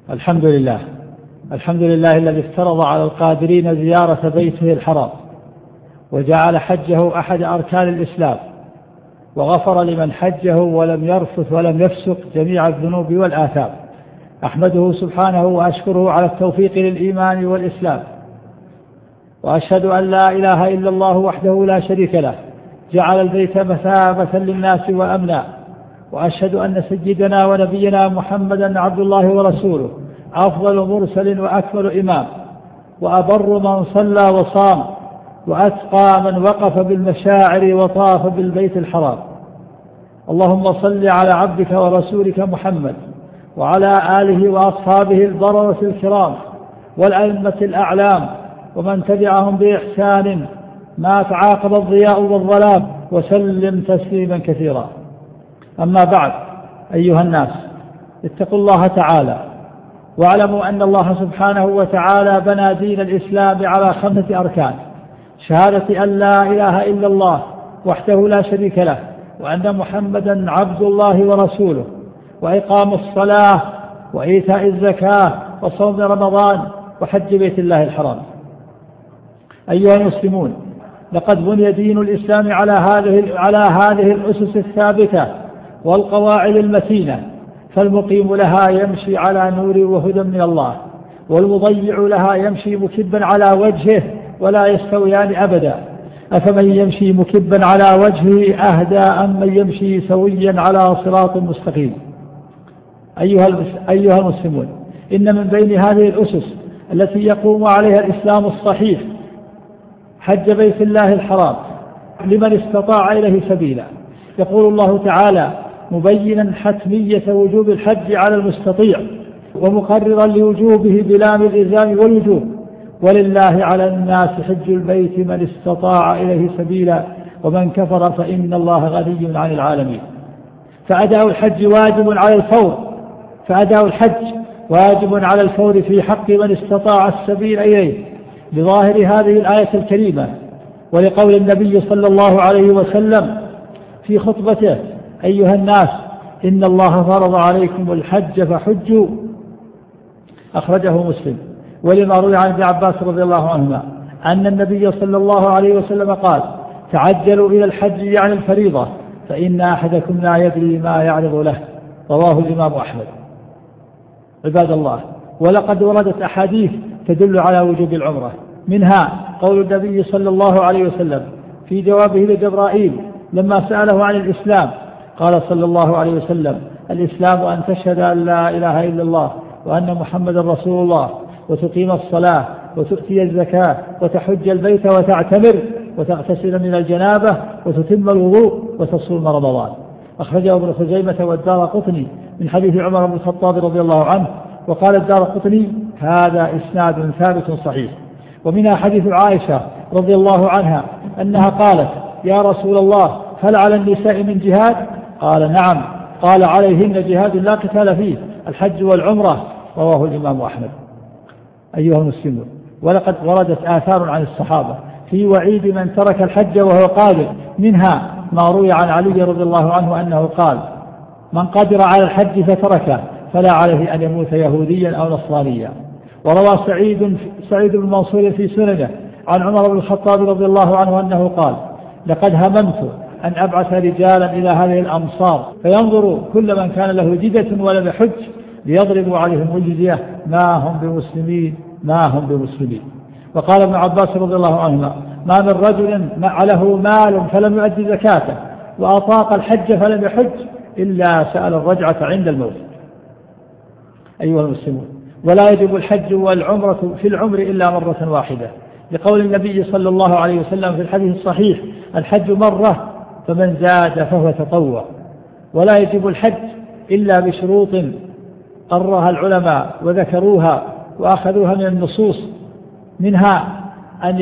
الحمد لله. الحمد لله الذي افترض على القادرين زيارة بيته الحرام، وجعل حجه أحد أركان الإسلام، وغفر لمن حجه ولم يرفث ولم يفسق جميع الذنوب والآثام. أحمده سبحانه وأشكره على التوفيق للإيمان والإسلام، وأشهد أن لا إله إلا الله وحده لا شريك له، جعل البيت مثابة للناس وأمنا. وأشهد أن سيدنا ونبينا محمدا عبد الله ورسوله، أفضل مرسل وأكمل إمام، وأبر من صلى وصام، وأتقى من وقف بالمشاعر وطاف بالبيت الحرام. اللهم صل على عبدك ورسولك محمد وعلى آله وأصحابه البررة الكرام والأئمة الأعلام ومن تبعهم بإحسان ما تعاقب الضياء والظلام، وسلم تسليما كثيرا. أما بعد، أيها الناس، اتقوا الله تعالى، واعلموا أن الله سبحانه وتعالى بنى دين الإسلام على 5 أركان: شهادة أن لا إله إلا الله وحده لا شريك له، وأن محمدا عبد الله ورسوله، وإقام الصلاة، وإيتاء الزكاة، وصوم رمضان، وحج بيت الله الحرام. أيها المسلمون، لقد بني دين الإسلام على هذه الأسس الثابتة والقواعد المتينة، فالمقيم لها يمشي على نور وهدى من الله، والمضيع لها يمشي مكبا على وجهه، ولا يستويان أبدا. أفمن يمشي مكبا على وجهه أهدى أم من يمشي سويا على صراط مستقيم. أيها المسلمون، إن من بين هذه الأسس التي يقوم عليها الإسلام الصحيح حج بيت الله الحرام لمن استطاع إليه سبيلا. يقول الله تعالى مبينا حتمية وجوب الحج على المستطيع، ومقررا لوجوبه بلام الإلزام والوجوب: ولله على الناس حج البيت من استطاع إليه سبيلا ومن كفر فإن الله غني عن العالمين. فأداء الحج واجب على الفور في حق من استطاع السبيل إليه، بظاهر هذه الآية الكريمة، ولقول النبي صلى الله عليه وسلم في خطبته: أيها الناس، إن الله فرض عليكم الحج فحجوا. أخرجه مسلم. ولما روي عن ابن عباس رضي الله عنهما أن النبي صلى الله عليه وسلم قال: تعجلوا إلى الحج يعني الفريضة، فإن أحدكم لا يدري ما يعرض له. رواه الإمام أحمد. عباد الله، ولقد وردت أحاديث تدل على وجوب العمرة، منها قول النبي صلى الله عليه وسلم في جوابه لجبرائيل لما سأله عن الإسلام، قال صلى الله عليه وسلم: الإسلام أن تشهد أن لا إله إلا الله وأن محمد رسول الله، وتقيم الصلاة، وتؤتي الزكاة، وتحج البيت، وتعتمر، وتغتسل من الجنابة، وتتم الوضوء، وتصوم رمضان. أخرجه ابن خزيمة والدارقطني من حديث عمر بن الخطاب رضي الله عنه. وقال الدارقطني: هذا إسناد ثابت صحيح. ومنها حديث عائشة رضي الله عنها أنها قالت: يا رسول الله، هل على النساء من جهاد؟ قال: نعم. قال: عليهن جهاد لا قتال فيه، الحج والعمرة. رواه الإمام أحمد. أيها المسلمون، ولقد وردت آثار عن الصحابة في وعيد من ترك الحج وهو قادر، منها ما روي عن علي رضي الله عنه أنه قال: من قدر على الحج فتركه فلا عليه أن يموت يهوديا أو نصرانيا. وروى سعيد بن منصور في سننه عن عمر بن الخطاب رضي الله عنه أنه قال: لقد هممت أن أبعث رجالا إلى هذه الأمصار فينظروا كل من كان له جدة ولم يحج ليضربوا عليهم الجزية، ما هم بمسلمين. وقال ابن عباس رضي الله عنهما: ما من رجل له مال فلم يؤدي زكاته وأطاق الحج فلم يحج إلا سأل الرجعة عند الموت. أيها المسلمون، ولا يجب الحج والعمرة في العمر إلا مرة واحدة، لقول النبي صلى الله عليه وسلم في الحديث الصحيح: الحج مرة فمن زاد فهو تطوع. ولا يجب الحج إلا بشروط قررها العلماء وذكروها وأخذوها من النصوص، منها أن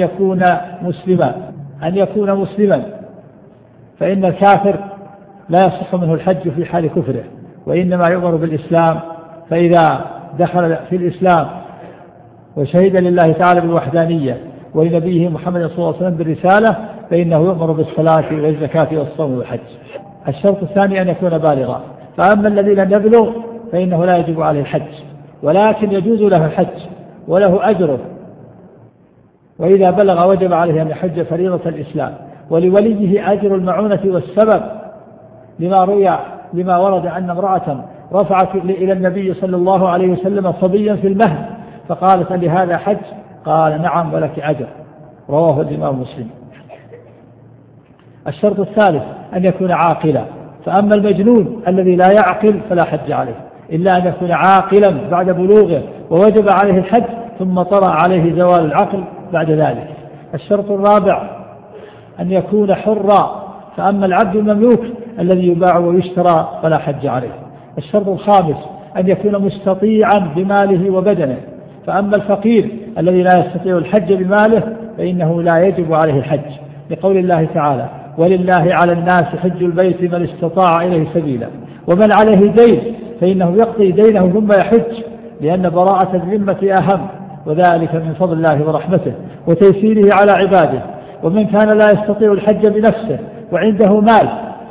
يكون مسلما، فإن الكافر لا يصح منه الحج في حال كفره، وإنما يؤمر بالإسلام، فإذا دخل في الإسلام وشهد لله تعالى بالوحدانية ولنبيه محمد صلى الله عليه وسلم بالرسالة فإنه يؤمر بالصلاة والزكاة والصوم والحج. الشرط الثاني أن يكون بالغا، فأما الذي لم يبلغ فإنه لا يجب عليه الحج. ولكن يجوز له الحج وله أجره، وإذا بلغ وجب عليه أن يحج فريضة الإسلام، ولوليه أجر المعونة والسبب، لما ورد أن امرأة رفعت إلى النبي صلى الله عليه وسلم صبيا في المهد فقالت لهذا حج؟ قال نعم ولك أجر، رواه الإمام مسلم. الشرط الثالث أن يكون عاقلا، فأما المجنون الذي لا يعقل فلا حج عليه إلا أن يكون عاقلا بعد بلوغه ووجب عليه الحج ثم طرأ عليه زوال العقل بعد ذلك. الشرط الرابع أن يكون حرا، فأما العبد المملوك الذي يباع ويشترى فلا حج عليه. الشرط الخامس أن يكون مستطيعا بماله وبدنه، فأما الفقير الذي لا يستطيع الحج بماله فإنه لا يجب عليه الحج، لقول الله تعالى ولله على الناس حج البيت من استطاع إليه سبيلا، ومن عليه دين فإنه يقضي دينه ثم يحج، لأن براءة الذمة أهم، وذلك من فضل الله ورحمته وتيسيره على عباده. ومن كان لا يستطيع الحج بنفسه وعنده مال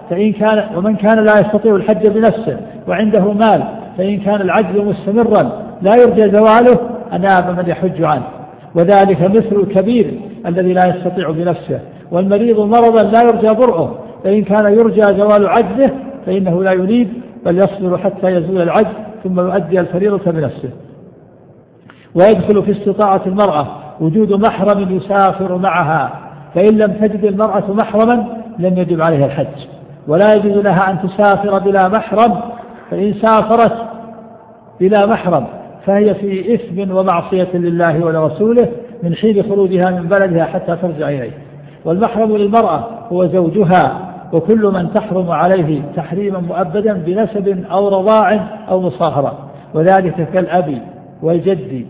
فإن كان العجز مستمرا لا يرجى زواله أناب من يحج عنه، وذلك مثل الكبير الذي لا يستطيع بنفسه، والمريض مرضا لا يرجى برؤه، فإن كان يرجى زوال عجزه فإنه لا ينيب بل يصبر حتى يزول العجز ثم يؤدي الفريضة بنفسه. ويدخل في استطاعة المرأة وجود محرم يسافر معها، فإن لم تجد المرأة محرما لم يجب عليها الحج، ولا يجوز لها أن تسافر بلا محرم، فإن سافرت بلا محرم فهي في إثم ومعصية لله ولرسوله من حين خروجها من بلدها حتى ترجع إليه. والمحرم للمرأة هو زوجها وكل من تحرم عليه تحريما مؤبدا بنسب أو رضاع أو مصاهرة، وذلك كالأب والجد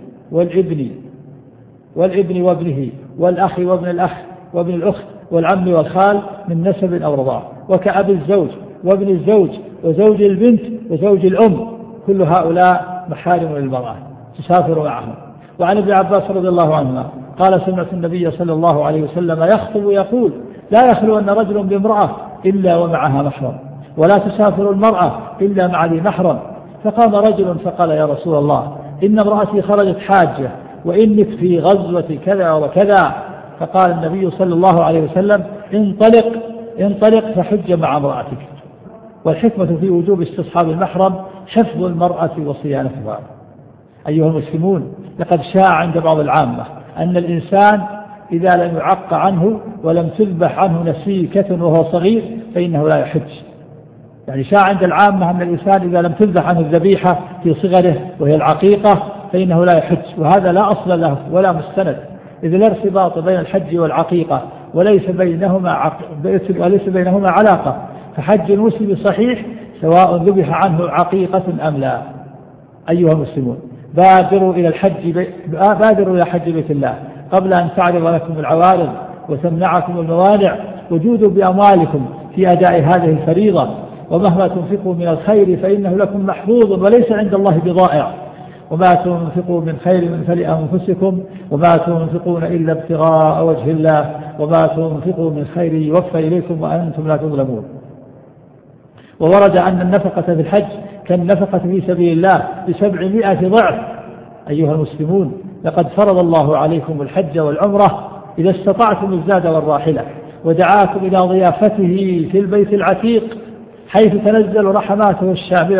والابن وابنه والأخ وابن الأخ وابن الأخت والعم والخال من نسب أو رضاع، وكأب الزوج وابن الزوج وزوج البنت وزوج الأم، كل هؤلاء محارم للمرأة تسافر معهم. وعن ابن عباس رضي الله عنهما قال سمعت النبي صلى الله عليه وسلم يخطب يقول لا يخلو أن رجل بامرأة إلا ومعها محرم، ولا تسافر المرأة إلا مع ذي محرم. فقام رجل فقال يا رسول الله إن امرأتي خرجت حاجة وإنك في غزوة كذا وكذا. فقال النبي صلى الله عليه وسلم انطلق فحج مع امرأتك. والحكمة في وجوب استصحاب المحرم حفظ المرأة وصيانتها. أيها المسلمون، لقد شاع عند بعض العامة أن الإنسان إذا لم يعق عنه ولم تذبح عنه نسيكة وهو صغير فإنه لا يحج. يعني شاع عند العامة أن الإنسان إذا لم تذبح عنه الذبيحة في صغره وهي العقيقة فإنه لا يحج، وهذا لا أصل له ولا مستند، إذ لا ارتباط بين الحج والعقيقة وليس بينهما علاقة، فحج المسلم صحيح سواء ذبح عنه عقيقة أم لا. أيها المسلمون، بادروا إلى حج بيت الله قبل أن تعرض لكم العوارض وتمنعكم الموانع، وجودوا بأموالكم في أداء هذه الفريضة، ومهما تنفقوا من الخير فإنه لكم محفوظ وليس عند الله بضائع، وما تنفقوا من خير فلأنفسكم وما تنفقون إلا ابتغاء وجه الله وما تنفقوا من خير يوفى إليكم وأنتم لا تظلمون. وورد أن النفقة في الحج كالنفقة في سبيل الله ب700 ضعف. أيها المسلمون، لقد فرض الله عليكم الحج والعمرة إذا استطعتم الزاد والراحلة، ودعاكم إلى ضيافته في البيت العتيق حيث تنزل رحماته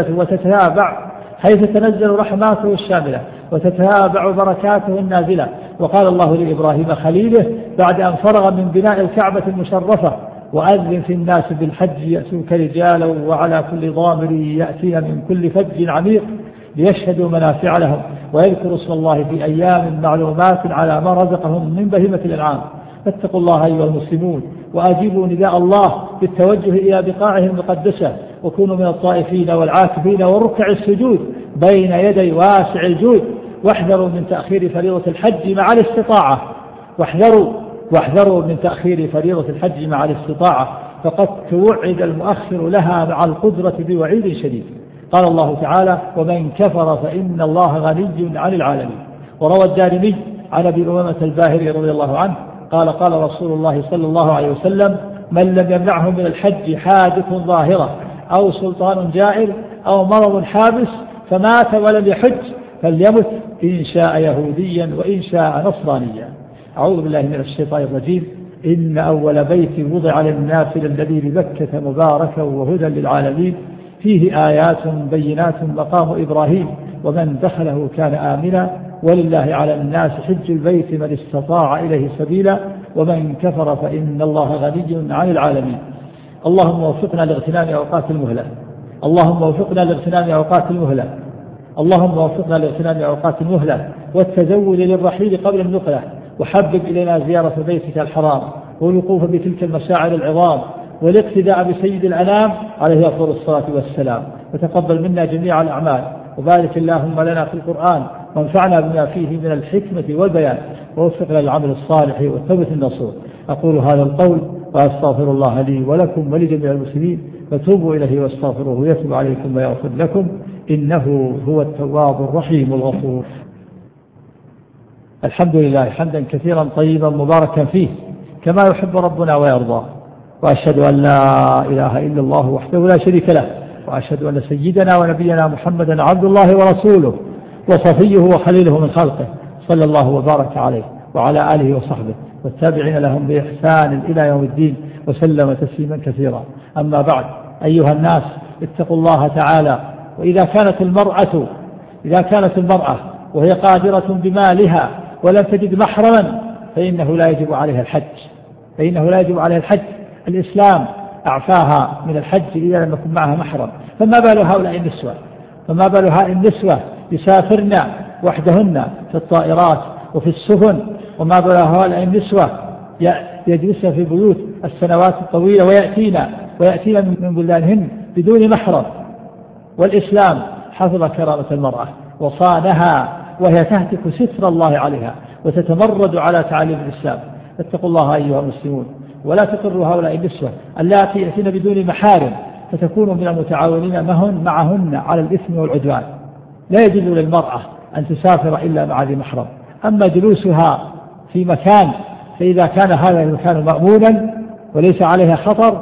الشاملة وتتابع بركاته النازلة. وقال الله لإبراهيم خليله بعد أن فرغ من بناء الكعبة المشرفة وأذن في الناس بالحج يأتوك رجالا وعلى كل ضامر يأتين من كل فج عميق ليشهدوا منافع لهم ويذكروا اسم الله في أيام معلومات على ما رزقهم من بهيمة الأنعام. فاتقوا الله أيها المسلمون وأجيبوا نداء الله بالتوجه إلى بقاعه المقدسة، وكونوا من الطائفين والعاكفين والركع السجود بين يدي واسع الجود، واحذروا من تأخير فريضة الحج مع الاستطاعة فقد توعد المؤخر لها مع القدرة بوعيد شديد. قال الله تعالى ومن كفر فإن الله غني عن العالمين. وروى الدارمي عن أبي أمامة الباهلي رضي الله عنه قال قال رسول الله صلى الله عليه وسلم من لم يمنعه من الحج حادث ظاهرة أو سلطان جائر أو مرض حابس فمات ولم يحج فليمت إن شاء يهوديا وإن شاء نصرانيا. أعوذ بالله من الشيطان الرجيم. إن أول بيت وضع للناس للذي ببكة مباركا وهدى للعالمين فيه آيات بينات مقام إبراهيم ومن دخله كان آمنا ولله على الناس حج البيت من استطاع إليه سبيلا ومن كفر فإن الله غني عن العالمين. اللهم وفقنا لاغتنام أوقات المهلة. اللهم وفقنا لاغتنام أوقات المهلة. اللهم وفقنا لاغتنام أوقات المهلة والتزود للرحيل قبل النقلة، وحبب إلينا زيارة بيتك الحرام والوقوف بتلك المشاعر العظام والاقتداء بسيد الأنام عليه أفضل الصلاة والسلام. وتقبل منا جميع الأعمال، وبارك اللهم لنا في القرآن وانفعنا بما فيه من الحكمة والبيان، ووفقنا للعمل الصالح والتوبة النصوح. أقول هذا القول وأستغفر الله لي ولكم ولجميع المسلمين، فتوبوا إليه واستغفروه يتوب عليكم ويغفر لكم، إنه هو التواب الرحيم الغفور. الحمد لله حمدا كثيرا طيبا مباركا فيه كما يحب ربنا ويرضى، وأشهد أن لا إله إلا الله وحده لا شريك له، وأشهد أن سيدنا ونبينا محمدا عبد الله ورسوله وصفيه وخليله من خلقه، صلى الله وبارك عليه وعلى آله وصحبه والتابعين لهم بإحسان إلى يوم الدين وسلم تسليما كثيرا. أما بعد، أيها الناس اتقوا الله تعالى. وإذا كانت المرأة وهي قادرة بمالها ولم تجد محرما فإنه لا يجب عليها الحج. الإسلام أعفاها من الحج إذا لم يكن معها محرم. فما بال هؤلاء النسوة يسافرن وحدهن في الطائرات وفي السفن، وما بال هؤلاء النسوة يجلسن في بيوت السنوات الطويلة ويأتين من بلدانهن بدون محرم. والإسلام حفظ كرامة المرأة وصانها وهي تهتك ستر الله عليها وتتمرد على تعاليم الإسلام. اتقوا الله أيها المسلمون، ولا تقروا هؤلاء النسوة اللاتي يأتين بدون محارم فتكونوا من المتعاونين معهن على الإثم والعدوان. لا يجوز للمرأة أن تسافر إلا مع ذي محرم. أما جلوسها في مكان فإذا كان هذا المكان مأمونا وليس عليها خطر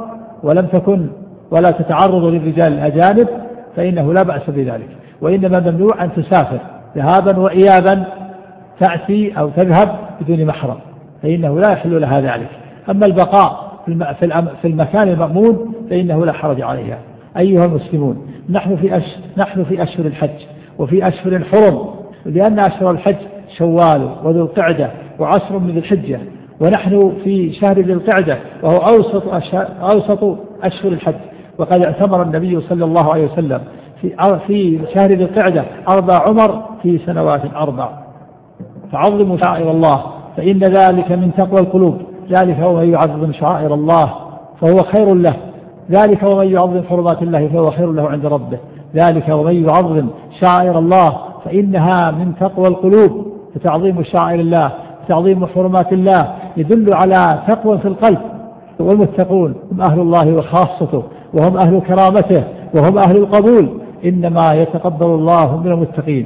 ولا تتعرض للرجال الأجانب فإنه لا بأس بذلك، وإنما ممنوع أن تسافر ذهابا وإيابا تأتي أو تذهب بدون محرم، فإنه لا يحل لها ذلك. أما البقاء في المكان المأمون فإنه لا حرج عليها. أيها المسلمون، نحن في أشهر الحج وفي أشهر حرم، لأن أشهر الحج شوال وذو القعدة وعشر من ذي الحجة، ونحن في شهر ذي القعدة وهو أوسط أشهر الحج. وقد اعتمر النبي صلى الله عليه وسلم في شهر ذي القعدة 4 عمر في سنوات 4. فعظموا شعائر الله فإن ذلك من تقوى القلوب. ذلك ومن يعظم شعائر الله فهو خير له. ذلك ومن يعظم حرمات الله فهو خير له عند ربه. ذلك ومن يعظم شعائر الله فإنها من تقوى القلوب. فتعظيم شعائر الله تعظيم حرمات الله يدل على تقوى في القلب. والمتقون هم أهل الله وخاصته، وهم أهل كرامته، وهم أهل القبول. إنما يتقبل الله من المتقين.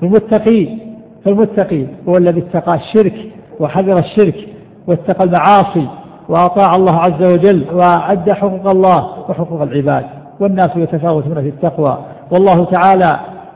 فالمتقي هو الذي اتقى الشرك وحذر الشرك واتقى المعاصي وأطاع الله عز وجل وأدى حقوق الله وحقوق العباد. والناس يتفاوتون في التقوى، والله تعالى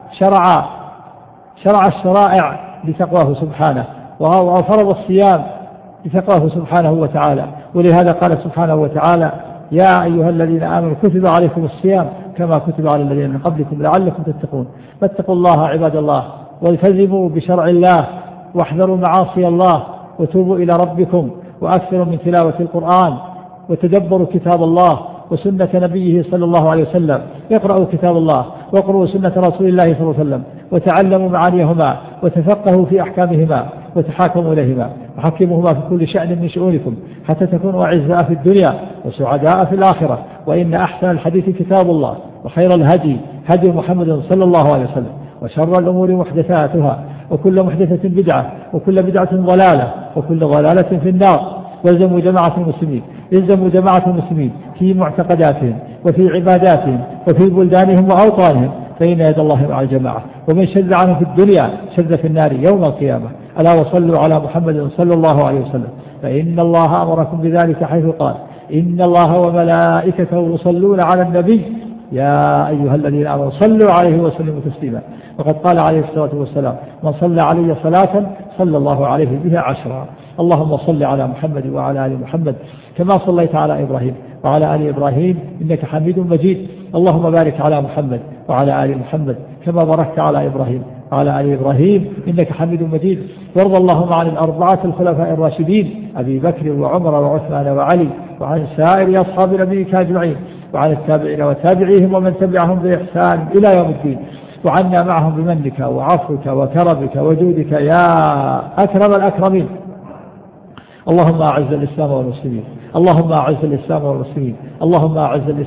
شرع الشرائع لتقواه سبحانه، وفرض الصيام لتقواه سبحانه وتعالى. ولهذا قال سبحانه وتعالى: يا أيها الذين آمنوا كتب عليكم الصيام كما كتب على الذين من قبلكم لعلكم تتقون. فاتقوا الله عباد الله، والتزموا بشرع الله، واحذروا معاصي الله، وتوبوا إلى ربكم، وأكثروا من تلاوة القرآن، وتدبروا كتاب الله وسنة نبيه صلى الله عليه وسلم. اقرأوا كتاب الله واقرأوا سنة رسول الله صلى الله عليه وسلم، وتعلموا معانيهما، وتفقهوا في أحكامهما، وتحاكموا إليهما، وحكموهما في كل شأن من شؤونكم، حتى تكونوا أعزاء في الدنيا وسعداء في الآخرة. وإن أحسن الحديث كتاب الله، وخير الهدي هدي محمد صلى الله عليه وسلم، وشر الأمور محدثاتها، وكل محدثة بدعة، وكل بدعة ضلالة، وكل ضلالة في النار. والزموا جماعة المسلمين في معتقداتهم وفي عباداتهم وفي بلدانهم وأوطانهم، فإن يد الله مع الجماعة. ومن شذ عنه في الدنيا شذ في النار يوم القيامة. ألا وصلوا على محمد صلى الله عليه وسلم، فإن الله أمركم بذلك حيث قال: إن الله وملائكته يصلون على النبي يا أيها الذين آمنوا صلوا عليه وسلموا تسليما. وقد قال عليه الصلاة والسلام من صلى علي صلاة صلى الله عليه بها 10. اللهم صل على محمد وعلى آل محمد كما صليت على إبراهيم وعلى آل إبراهيم إنك حميد مجيد. اللهم بارك على محمد وعلى آل محمد كما باركت على إبراهيم وعلى آل إبراهيم إنك حميد مجيد. وارض اللهم عن الأربعة الخلفاء الراشدين أبي بكر وعمر وعثمان وعلي وعن سائر أصحاب نبيك أجمعين وعن التابعين وتابعيهم ومن تبعهم بإحسان إلى يوم الدين وعنا معهم بمنك وعفوك وكرمك وجودك يا أكرم الأكرمين. اللهم أعز الإسلام والمسلمين اللهم أعز الإسلام والمسلمين اللهم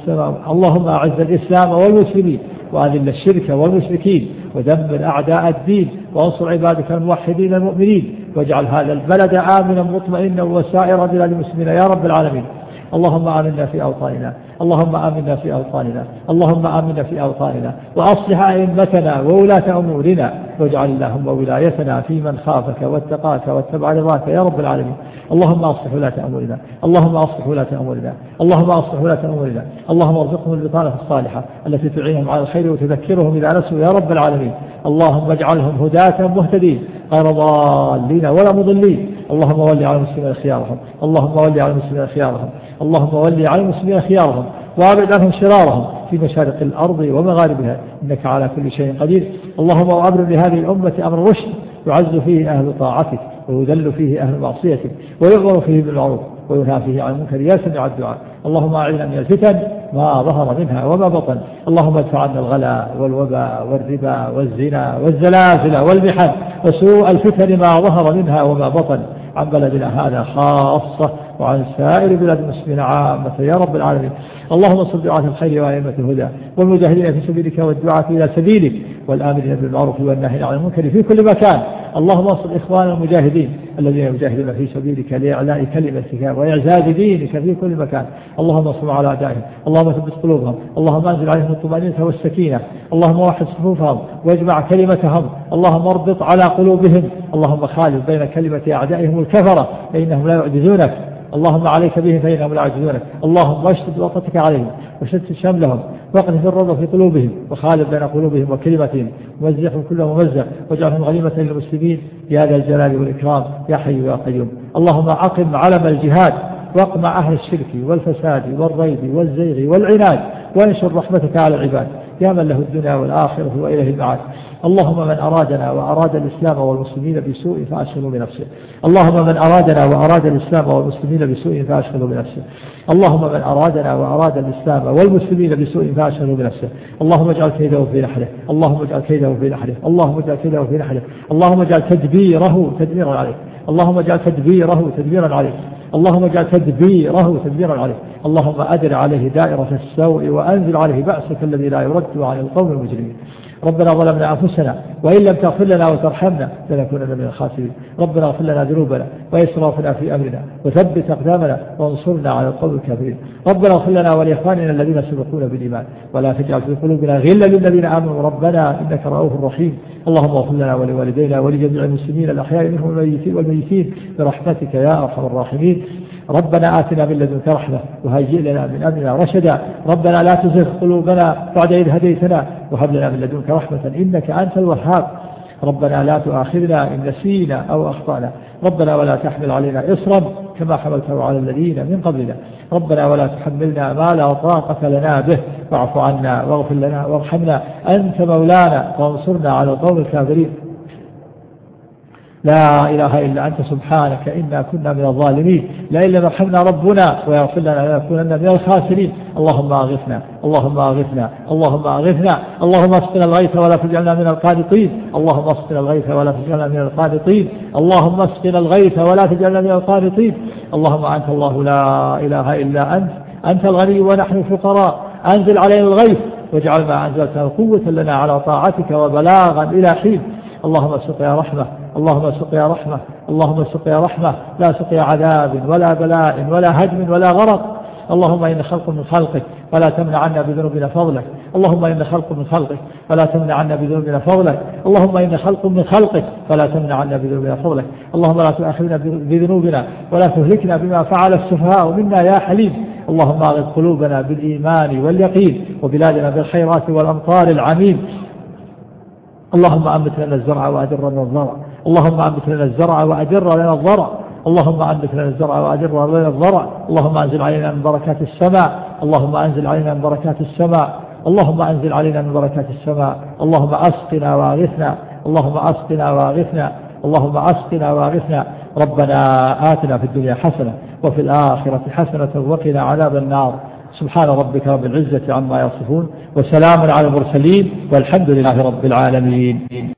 أعز الإسلام والمسلمين وأذل الشرك والمشركين ودمر أعداء الدين وانصر عبادك الموحدين المؤمنين واجعل هذا البلد آمنا مطمئنا وسائر بلاد المسلمين يا رب العالمين. اللهم آمنا في أوطاننا اللهم آمنا في أوطاننا اللهم آمنا في أوطاننا وأصلح أئمتنا وولاة أمورنا واجعل اللهم ولايتنا في من خافك واتقاك واتبع رضاك يا رب العالمين. اللهم أصلح ولاة أمورنا اللهم أصلح ولاة أمورنا اللهم أصلح ولاة أمورنا اللهم ارزقهم البطانة الصالحة التي تعينهم على الخير وتذكرهم إذا نسوا يا رب العالمين. اللهم اجعلهم هداة مهتدين غير ضالين ولا مضلين. اللهم ولي على المسلمين خيارهم اللهم ولي على المسلمين خيارهم اللهم ولي على المسلمين خيارهم وابعد عنهم شرارهم في مشارق الأرض ومغاربها إنك على كل شيء قدير. اللهم أبرم لهذه الأمة أمر رشد يعز فيه أهل طاعتك ويذل فيه أهل معصيتك ويغفر فيه بالمعروف وينهى فيه عن المنكر يا سميع الدعاء. اللهم أعذنا من الفتن ما ظهر منها وما بطن. اللهم ادفع عنا الغلاء والوباء والربا والزنا والزلازل والمحن وسوء الفتن ما ظهر منها وما بطن عن بلدنا هذا خاصة وعن سائر بلاد المسلمين عامة يا رب العالمين. اللهم صل دعاة الخير وأئمة الهدى والمجاهدين في سبيلك والدعاة إلى سبيلك والآمرين بالمعروف والناهين عن المنكر في كل مكان. اللهم انصر إخوان المجاهدين الذين يجاهدون في سبيلك لإعلاء كلمتك وإعزاز دينك في كل مكان. اللهم انصر على أعدائهم اللهم ثبت قلوبهم اللهم أنزل عليهم الطمأنينة والسكينة اللهم وحد صفوفهم واجمع كلمتهم اللهم اربط على قلوبهم اللهم خالف بين كلمة أعدائهم الكفرة فإنهم لا يعجزونك. اللهم عليك بهم فإنهم لا يعجزونك. اللهم اشتد وطأتك عليهم وشتت شملهم واقذف الرضا في قلوبهم وخالف بين قلوبهم وكلمتهم ومزقهم كل ممزق واجعلهم غنيمة للمسلمين يا ذا الجلال والإكرام يا حي يا قيوم. اللهم أقم علم الجهاد واقمع أهل الشرك والفساد والريب والزيغ والعناد وانشر رحمتك على العباد يا من له الدنيا والآخرة وإليه المعاد. اللهم من أرادنا وأراد الإسلام والمسلمين بسوء فأشغله بنفسه. اللهم من أرادنا وأراد الإسلام والمسلمين بسوء فأشغله بنفسه. اللهم من أرادنا وأراد الإسلام والمسلمين بسوء فأشغله بنفسه. اللهم اجعل كيده في نحره اللهم اجعل كيده في نحره اللهم اجعل كيده في نحره اللهم اجعل تدبيره تدميرا عليه اللهم اجعل تدبيره تدميرا عليه اللهم اجعل تدبيره تدبيرا عليه. اللهم أدر عليه دائرة السوء وأنزل عليه بأسك الذي لا يرد عن القوم المجرمين. ربنا ظلمنا أنفسنا وإن لم تغفر لنا وترحمنا لنكونن من الخاسرين. ربنا اغفر لنا ذنوبنا وإسرافنا في أمرنا وثبت أقدامنا وانصرنا على القوم الكافرين. ربنا اغفر لنا ولإخواننا الذين سبقونا بالإيمان ولا تجعل في قلوبنا غلا للذين آمنوا ربنا إنك رؤوف رحيم. اللهم اغفر لنا ولوالدينا ولجميع المسلمين الأحياء منهم والميتين برحمتك يا أرحم الراحمين. ربنا آتنا من لدنك رحمة وهيئ لنا من أمرنا رشدا. ربنا لا تزغ قلوبنا بعد إذ هديتنا وهب لنا من لدنك رحمة إنك أنت الوهاب. ربنا لا تؤاخذنا إن نسينا أو أخطأنا. ربنا ولا تحمل علينا إصرا كما حملته على الذين من قبلنا. ربنا ولا تحملنا ما لا طاقة لنا به واعف عنا واغفر لنا وارحمنا أنت مولانا وانصرنا على القوم الكافرين. لا إله إلا أنت سبحانك إنا كنا من الظالمين. لئن لم يرحمنا ربنا ويغفر لنا لنكونن من الخاسرين. اللهم أغثنا اللهم أغثنا اللهم أغثنا اللهم اسقنا الغيث ولا تجعلنا من القانطين اللهم اسقنا الغيث ولا تجعلنا من القانطين اللهم اسقنا الغيث ولا تجعلنا من القانطين. اللهم أنت الله لا إله إلا أنت الغني ونحن الفقراء. أنزل علينا الغيث واجعل ما أنزلته قوة لنا على طاعتك وبلاغا إلى حين. اللهم سقيا رحمة اللهم سقيا رحمة اللهم سقيا رحمة لا سقيا عذاب ولا بلاء ولا هدم ولا غرق. اللهم إن خلق من خلقك فلا تمنع عنا بذنوبنا فضلك. اللهم إن خلق من خلقك فلا تمنع عنا بذنوبنا فضلك. اللهم إن خلق من خلقك فلا تمنع عنا بذنوبنا فضلك. اللهم لا تؤاخذنا بذنوبنا ولا تهلكنا بما فعل السفهاء منا يا حليم. اللهم أغث قلوبنا بالإيمان واليقين، وبلادنا بالخيرات والأمطار العميم. اللهم أنبت لنا الزرع وأدر لنا الضرع، اللهم أنبت لنا الزرع وأدر لنا الضرع، اللهم أنبت لنا الزرع وأدر لنا الضرع. اللهم أنزل علينا من بركات السماء، اللهم أنزل علينا من بركات السماء، اللهم أنزل علينا من بركات السماء. اللهم أسقنا وأغثنا، اللهم أسقنا وأغثنا، اللهم أسقنا وأغثنا. ربنا آتنا في الدنيا حسنة وفي الآخرة حسنة وقنا عذاب النار. سبحان ربك رب العزة عما يصفون، وسلام على المرسلين، والحمد لله رب العالمين.